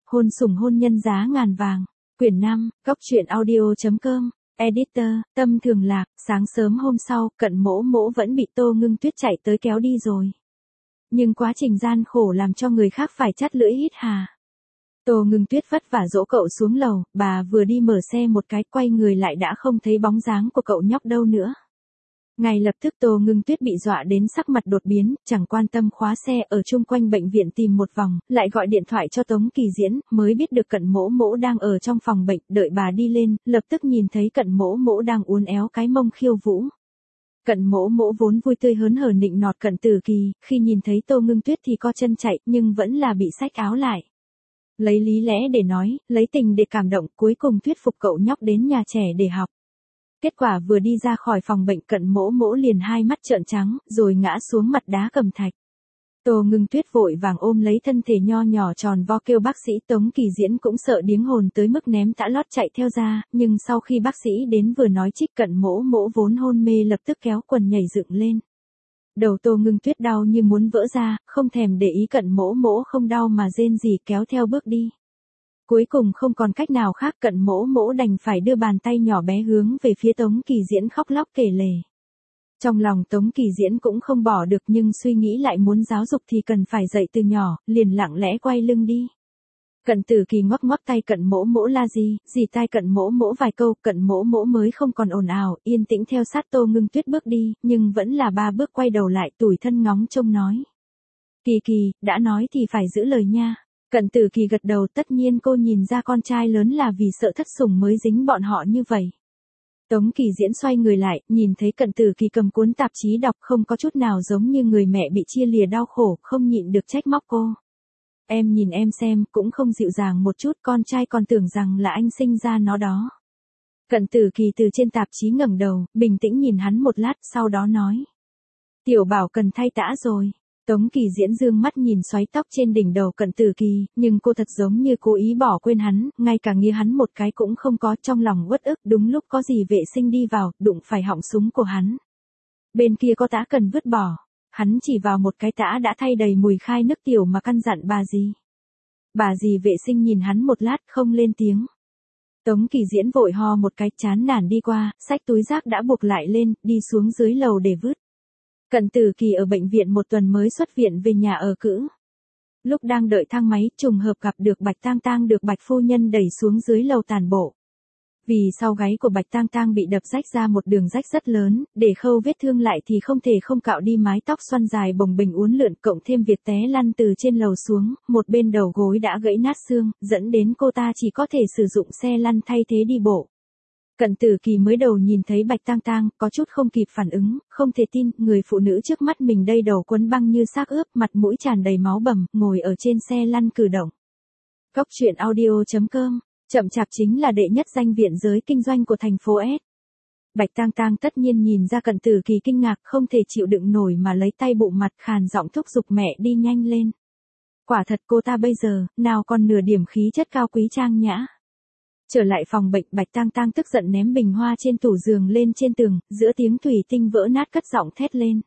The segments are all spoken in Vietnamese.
Hôn sủng hôn nhân giá ngàn vàng. Quyển 5, Cốc truyện audio.com. Editor, Tâm Thường Lạc. Sáng sớm hôm sau, Cận Mỗ Mỗ vẫn bị Tô Ngưng Tuyết chạy tới kéo đi rồi. Nhưng quá trình gian khổ làm cho người khác phải chắt lưỡi hít hà. Tô Ngưng Tuyết vất vả dỗ cậu xuống lầu, bà vừa đi mở xe một cái, quay người lại đã không thấy bóng dáng của cậu nhóc đâu nữa. Ngay lập tức Tô Ngưng Tuyết bị dọa đến sắc mặt đột biến, chẳng quan tâm khóa xe ở chung quanh bệnh viện tìm một vòng, lại gọi điện thoại cho Tống Kỳ Diễn, mới biết được Cận Mỗ Mỗ đang ở trong phòng bệnh, đợi bà đi lên, lập tức nhìn thấy Cận Mỗ Mỗ đang uốn éo cái mông khiêu vũ. Cận Mỗ Mỗ vốn vui tươi hớn hở nịnh nọt Cận Tử Kỳ, khi nhìn thấy Tô Ngưng Tuyết thì co chân chạy, nhưng vẫn là bị xách áo lại. Lấy lý lẽ để nói, lấy tình để cảm động, cuối cùng thuyết phục cậu nhóc đến nhà trẻ để học. Kết quả vừa đi ra khỏi phòng bệnh, Cận Mỗ Mỗ liền hai mắt trợn trắng, rồi ngã xuống mặt đá cẩm thạch. Tô Ngưng Tuyết vội vàng ôm lấy thân thể nho nhỏ tròn vo kêu bác sĩ. Tống Kỳ Diễn cũng sợ điếng hồn tới mức ném tã lót chạy theo ra, nhưng sau khi bác sĩ đến vừa nói trích Cận Mỗ Mỗ vốn hôn mê lập tức kéo quần nhảy dựng lên. Đầu Tô Ngưng Tuyết đau như muốn vỡ ra, không thèm để ý Cận Mỗ Mỗ không đau mà rên rỉ kéo theo bước đi. Cuối cùng không còn cách nào khác, Cận Mỗ Mỗ đành phải đưa bàn tay nhỏ bé hướng về phía Tống Kỳ Diễn khóc lóc kể lể. Trong lòng Tống Kỳ Diễn cũng không bỏ được, nhưng suy nghĩ lại muốn giáo dục thì cần phải dạy từ nhỏ, liền lặng lẽ quay lưng đi. Cận Tử Kỳ ngoắc ngoắc tay Cận Mỗ Mỗ la gì tai Cận Mỗ Mỗ vài câu, Cận Mỗ Mỗ mới không còn ồn ào, yên tĩnh theo sát Tô Ngưng Tuyết bước đi, nhưng vẫn là 3 bước quay đầu lại tủi thân ngóng trông nói. Kỳ Kỳ, đã nói thì phải giữ lời nha. Cận Tử Kỳ gật đầu, tất nhiên cô nhìn ra con trai lớn là vì sợ thất sủng mới dính bọn họ như vậy. Tống Kỳ Diễn xoay người lại, nhìn thấy Cận Tử Kỳ cầm cuốn tạp chí đọc, không có chút nào giống như người mẹ bị chia lìa đau khổ, không nhịn được trách móc cô. Em nhìn em xem, cũng không dịu dàng một chút, con trai còn tưởng rằng là anh sinh ra nó đó. Cận Tử Kỳ từ trên tạp chí ngẩng đầu, bình tĩnh nhìn hắn một lát, sau đó nói. Tiểu Bảo cần thay tã rồi. Tống Kỳ Diễn dương mắt nhìn xoáy tóc trên đỉnh đầu Cận Tử Kỳ, nhưng cô thật giống như cố ý bỏ quên hắn, ngay cả nghĩa hắn một cái cũng không có, trong lòng uất ức. Đúng lúc có dì vệ sinh đi vào, đụng phải họng súng của hắn. Bên kia có tã cần vứt bỏ. Hắn chỉ vào một cái tã đã thay đầy mùi khai nước tiểu mà căn dặn bà dì. Bà dì vệ sinh nhìn hắn một lát không lên tiếng. Tống Kỳ Diễn vội ho một cái, chán nản đi qua, xách túi rác đã buộc lại lên, đi xuống dưới lầu để vứt. Cận Tử Kỳ ở bệnh viện một tuần mới xuất viện về nhà ở cữ. Lúc đang đợi thang máy, trùng hợp gặp được Bạch Tang Tang được Bạch phu nhân đẩy xuống dưới lầu tàn bộ. Vì sau gáy của Bạch Tang Tang bị đập rách ra một đường rách rất lớn, để khâu vết thương lại thì không thể không cạo đi mái tóc xoăn dài bồng bềnh uốn lượn, cộng thêm việc té lăn từ trên lầu xuống, một bên đầu gối đã gãy nát xương, dẫn đến cô ta chỉ có thể sử dụng xe lăn thay thế đi bộ. Cận Tử Kỳ mới đầu nhìn thấy Bạch Tang Tang, có chút không kịp phản ứng, không thể tin, người phụ nữ trước mắt mình đây đầu quấn băng như xác ướp, mặt mũi tràn đầy máu bầm, ngồi ở trên xe lăn cử động. Cốc truyện audio.com, chậm chạp chính là đệ nhất danh viện giới kinh doanh của thành phố S. Bạch Tang Tang tất nhiên nhìn ra Cận Tử Kỳ kinh ngạc, không thể chịu đựng nổi mà lấy tay bụng mặt, khàn giọng thúc giục mẹ đi nhanh lên. Quả thật cô ta bây giờ, nào còn nửa điểm khí chất cao quý trang nhã. Trở lại phòng bệnh, Bạch Tang Tang tức giận ném bình hoa trên tủ giường lên trên tường, giữa tiếng thủy tinh vỡ nát cất giọng thét lên.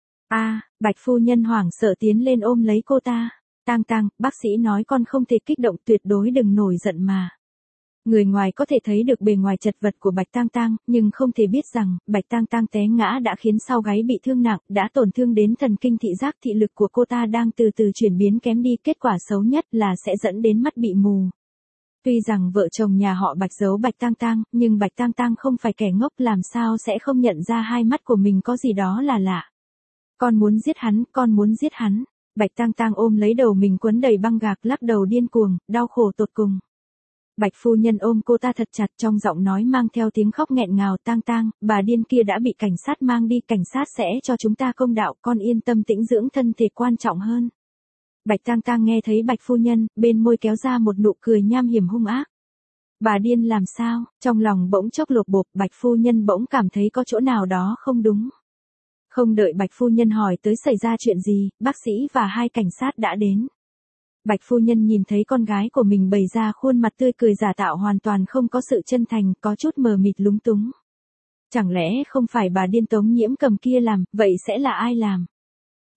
Bạch phu nhân hoảng sợ tiến lên ôm lấy cô ta. Tang Tang, bác sĩ nói con không thể kích động, tuyệt đối đừng nổi giận mà. Người ngoài có thể thấy được bề ngoài chật vật của Bạch Tang Tang, nhưng không thể biết rằng, Bạch Tang Tang té ngã đã khiến sau gáy bị thương nặng, đã tổn thương đến thần kinh thị giác, thị lực của cô ta đang từ từ chuyển biến kém đi, kết quả xấu nhất là sẽ dẫn đến mắt bị mù. Tuy rằng vợ chồng nhà họ Bạch giấu Bạch Tang Tang, nhưng Bạch Tang Tang không phải kẻ ngốc, làm sao sẽ không nhận ra hai mắt của mình có gì đó là lạ. Con muốn giết hắn, con muốn giết hắn. Bạch Tang Tang ôm lấy đầu mình quấn đầy băng gạc, lắc đầu điên cuồng, đau khổ tột cùng. Bạch phu nhân ôm cô ta thật chặt, trong giọng nói mang theo tiếng khóc nghẹn ngào. Tang Tang, bà điên kia đã bị cảnh sát mang đi, cảnh sát sẽ cho chúng ta công đạo, con yên tâm tĩnh dưỡng thân thể quan trọng hơn. Bạch Tang Tang nghe thấy Bạch phu nhân, bên môi kéo ra một nụ cười nham hiểm hung ác. Bà điên làm sao? Trong lòng bỗng chốc lột bột, Bạch phu nhân bỗng cảm thấy có chỗ nào đó không đúng. Không đợi Bạch phu nhân hỏi tới xảy ra chuyện gì, bác sĩ và 2 cảnh sát đã đến. Bạch phu nhân nhìn thấy con gái của mình bày ra khuôn mặt tươi cười giả tạo hoàn toàn không có sự chân thành, có chút mờ mịt lúng túng. Chẳng lẽ không phải bà điên Tống Nhiễm Cầm kia làm, vậy sẽ là ai làm?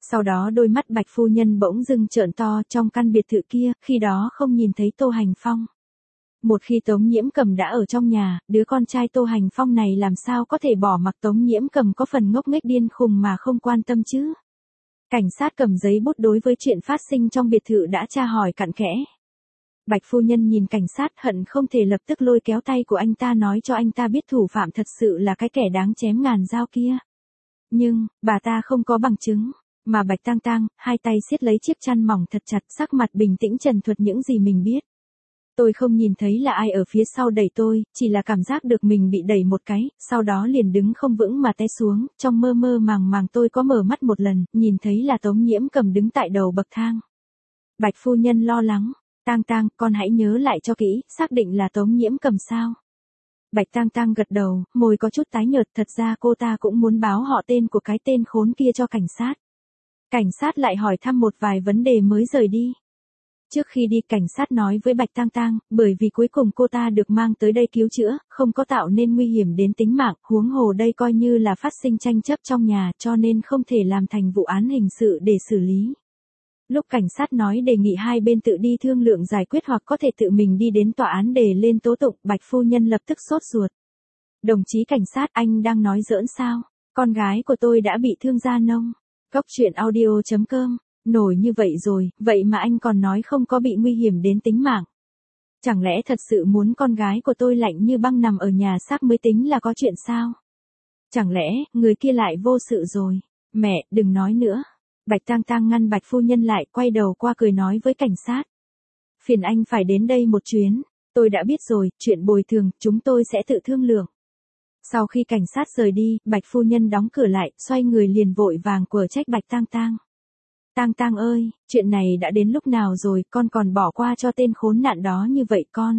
Sau đó đôi mắt Bạch phu nhân bỗng dưng trợn to, trong căn biệt thự kia, khi đó không nhìn thấy Tô Hành Phong. Một khi Tống Nhiễm Cầm đã ở trong nhà, đứa con trai Tô Hành Phong này làm sao có thể bỏ mặc Tống Nhiễm Cầm có phần ngốc nghếch điên khùng mà không quan tâm chứ. Cảnh sát cầm giấy bút đối với chuyện phát sinh trong biệt thự đã tra hỏi cặn kẽ. Bạch phu nhân nhìn cảnh sát hận không thể lập tức lôi kéo tay của anh ta nói cho anh ta biết thủ phạm thật sự là cái kẻ đáng chém ngàn dao kia. Nhưng, bà ta không có bằng chứng, mà Bạch Tang Tang, hai tay siết lấy chiếc chăn mỏng thật chặt, sắc mặt bình tĩnh trần thuật những gì mình biết. Tôi không nhìn thấy là ai ở phía sau đẩy tôi, chỉ là cảm giác được mình bị đẩy một cái, sau đó liền đứng không vững mà té xuống, trong mơ mơ màng màng tôi có mở mắt một lần, nhìn thấy là Tống Nhiễm Cầm đứng tại đầu bậc thang. Bạch phu nhân lo lắng, Tang Tang, con hãy nhớ lại cho kỹ, xác định là Tống Nhiễm Cầm sao? Bạch Tang Tang gật đầu, môi có chút tái nhợt, thật ra cô ta cũng muốn báo họ tên của cái tên khốn kia cho cảnh sát. Cảnh sát lại hỏi thăm một vài vấn đề mới rời đi. Trước khi đi cảnh sát nói với Bạch Tang Tang, bởi vì cuối cùng cô ta được mang tới đây cứu chữa, không có tạo nên nguy hiểm đến tính mạng, huống hồ đây coi như là phát sinh tranh chấp trong nhà cho nên không thể làm thành vụ án hình sự để xử lý. Lúc cảnh sát nói đề nghị hai bên tự đi thương lượng giải quyết hoặc có thể tự mình đi đến tòa án để lên tố tụng, Bạch phu nhân lập tức sốt ruột. Đồng chí cảnh sát, anh đang nói giỡn sao? Con gái của tôi đã bị thương da nông. Cốc truyện audio.com. Nổi như vậy rồi, vậy mà anh còn nói không có bị nguy hiểm đến tính mạng. Chẳng lẽ thật sự muốn con gái của tôi lạnh như băng nằm ở nhà xác mới tính là có chuyện sao? Chẳng lẽ, người kia lại vô sự rồi? Mẹ, đừng nói nữa. Bạch Tang Tang ngăn Bạch phu nhân lại, quay đầu qua cười nói với cảnh sát. Phiền anh phải đến đây một chuyến. Tôi đã biết rồi, chuyện bồi thường, chúng tôi sẽ tự thương lượng. Sau khi cảnh sát rời đi, Bạch phu nhân đóng cửa lại, xoay người liền vội vàng quở trách Bạch Tang Tang. Tang Tang ơi, chuyện này đã đến lúc nào rồi, con còn bỏ qua cho tên khốn nạn đó như vậy con.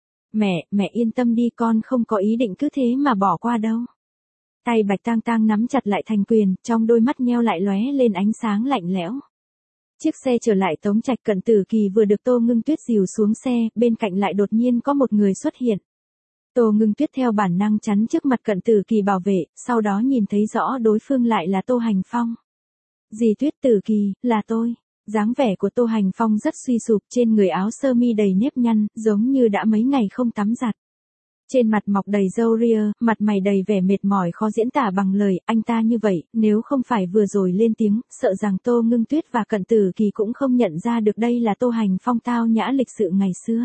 Mẹ yên tâm đi, con không có ý định cứ thế mà bỏ qua đâu. Tay Bạch Tang Tang nắm chặt lại thành quyền, trong đôi mắt nheo lại lóe lên ánh sáng lạnh lẽo. Chiếc xe trở lại Tống Trạch, Cận Tử Kỳ vừa được Tô Ngưng Tuyết dìu xuống xe, bên cạnh lại đột nhiên có một người xuất hiện. Tô Ngưng Tuyết theo bản năng chắn trước mặt Cận Tử Kỳ bảo vệ, sau đó nhìn thấy rõ đối phương lại là Tô Hành Phong. Dì Tuyết, Tử Kỳ, là tôi. Dáng vẻ của Tô Hành Phong rất suy sụp, trên người áo sơ mi đầy nếp nhăn, giống như đã mấy ngày không tắm giặt. Trên mặt mọc đầy râu ria, mặt mày đầy vẻ mệt mỏi khó diễn tả bằng lời, anh ta như vậy, nếu không phải vừa rồi lên tiếng, sợ rằng Tô Ngưng Tuyết và Cận Tử Kỳ cũng không nhận ra được đây là Tô Hành Phong tao nhã lịch sự ngày xưa.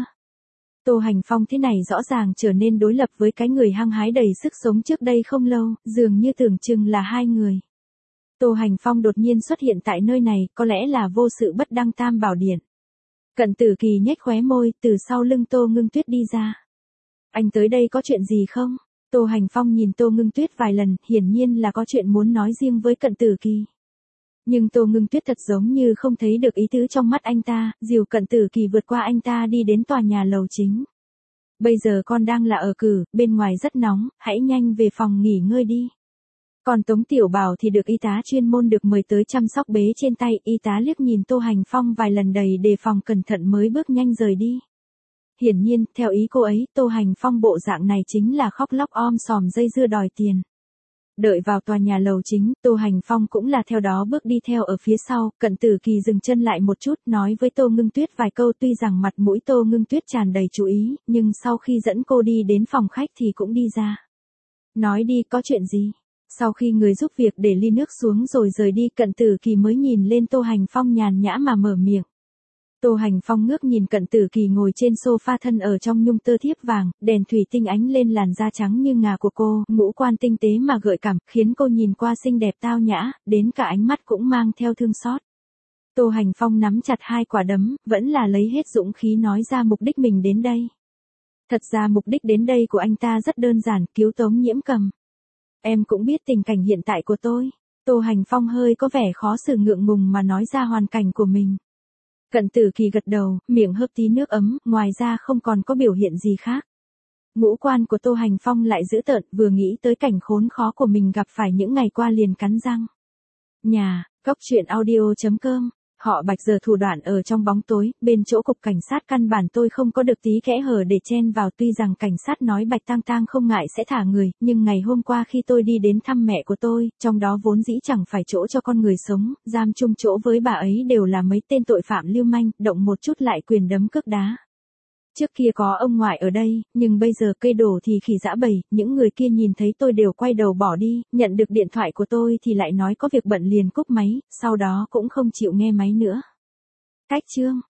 Tô Hành Phong thế này rõ ràng trở nên đối lập với cái người hăng hái đầy sức sống trước đây không lâu, dường như tưởng chừng là hai người. Tô Hành Phong đột nhiên xuất hiện tại nơi này, có lẽ là vô sự bất đăng tam bảo điện. Cận Tử Kỳ nhếch khóe môi, từ sau lưng Tô Ngưng Tuyết đi ra. Anh tới đây có chuyện gì không? Tô Hành Phong nhìn Tô Ngưng Tuyết vài lần, hiển nhiên là có chuyện muốn nói riêng với Cận Tử Kỳ. Nhưng Tô Ngưng Tuyết thật giống như không thấy được ý tứ trong mắt anh ta, dìu Cận Tử Kỳ vượt qua anh ta đi đến tòa nhà lầu chính. Bây giờ con đang là ở cử, bên ngoài rất nóng, hãy nhanh về phòng nghỉ ngơi đi. Còn Tống Tiểu Bảo thì được y tá chuyên môn được mời tới chăm sóc bế trên tay, y tá liếc nhìn Tô Hành Phong vài lần đầy đề phòng cẩn thận mới bước nhanh rời đi. Hiển nhiên, theo ý cô ấy, Tô Hành Phong bộ dạng này chính là khóc lóc om sòm dây dưa đòi tiền. Đợi vào tòa nhà lầu chính, Tô Hành Phong cũng là theo đó bước đi theo ở phía sau, Cận Tử Kỳ dừng chân lại một chút, nói với Tô Ngưng Tuyết vài câu, tuy rằng mặt mũi Tô Ngưng Tuyết tràn đầy chú ý, nhưng sau khi dẫn cô đi đến phòng khách thì cũng đi ra. Nói đi, có chuyện gì? Sau khi người giúp việc để ly nước xuống rồi rời đi, Cận Tử Kỳ mới nhìn lên Tô Hành Phong nhàn nhã mà mở miệng. Tô Hành Phong ngước nhìn Cận Tử Kỳ ngồi trên sofa thân ở trong nhung tơ thiếp vàng, đèn thủy tinh ánh lên làn da trắng như ngà của cô, ngũ quan tinh tế mà gợi cảm, khiến cô nhìn qua xinh đẹp tao nhã, đến cả ánh mắt cũng mang theo thương xót. Tô Hành Phong nắm chặt hai quả đấm, vẫn là lấy hết dũng khí nói ra mục đích mình đến đây. Thật ra mục đích đến đây của anh ta rất đơn giản, cứu Tống Nhiễm Cầm. Em cũng biết tình cảnh hiện tại của tôi. Tô Hành Phong hơi có vẻ khó xử ngượng ngùng mà nói ra hoàn cảnh của mình. Cận Tử Kỳ gật đầu, miệng hớp tí nước ấm, ngoài ra không còn có biểu hiện gì khác. Ngũ quan của Tô Hành Phong lại dữ tợn, vừa nghĩ tới cảnh khốn khó của mình gặp phải những ngày qua liền cắn răng. Nhà, cốc truyện audio.com Họ Bạch giờ thủ đoạn ở trong bóng tối, bên chỗ cục cảnh sát căn bản tôi không có được tí kẽ hở để chen vào, tuy rằng cảnh sát nói Bạch Tang Tang không ngại sẽ thả người, nhưng ngày hôm qua khi tôi đi đến thăm mẹ của tôi, trong đó vốn dĩ chẳng phải chỗ cho con người sống, giam chung chỗ với bà ấy đều là mấy tên tội phạm lưu manh, động một chút lại quyền đấm cước đá. Trước kia có ông ngoại ở đây, nhưng bây giờ cây đổ thì khỉ giã bầy, những người kia nhìn thấy tôi đều quay đầu bỏ đi, nhận được điện thoại của tôi thì lại nói có việc bận liền cúp máy, sau đó cũng không chịu nghe máy nữa. Cách chương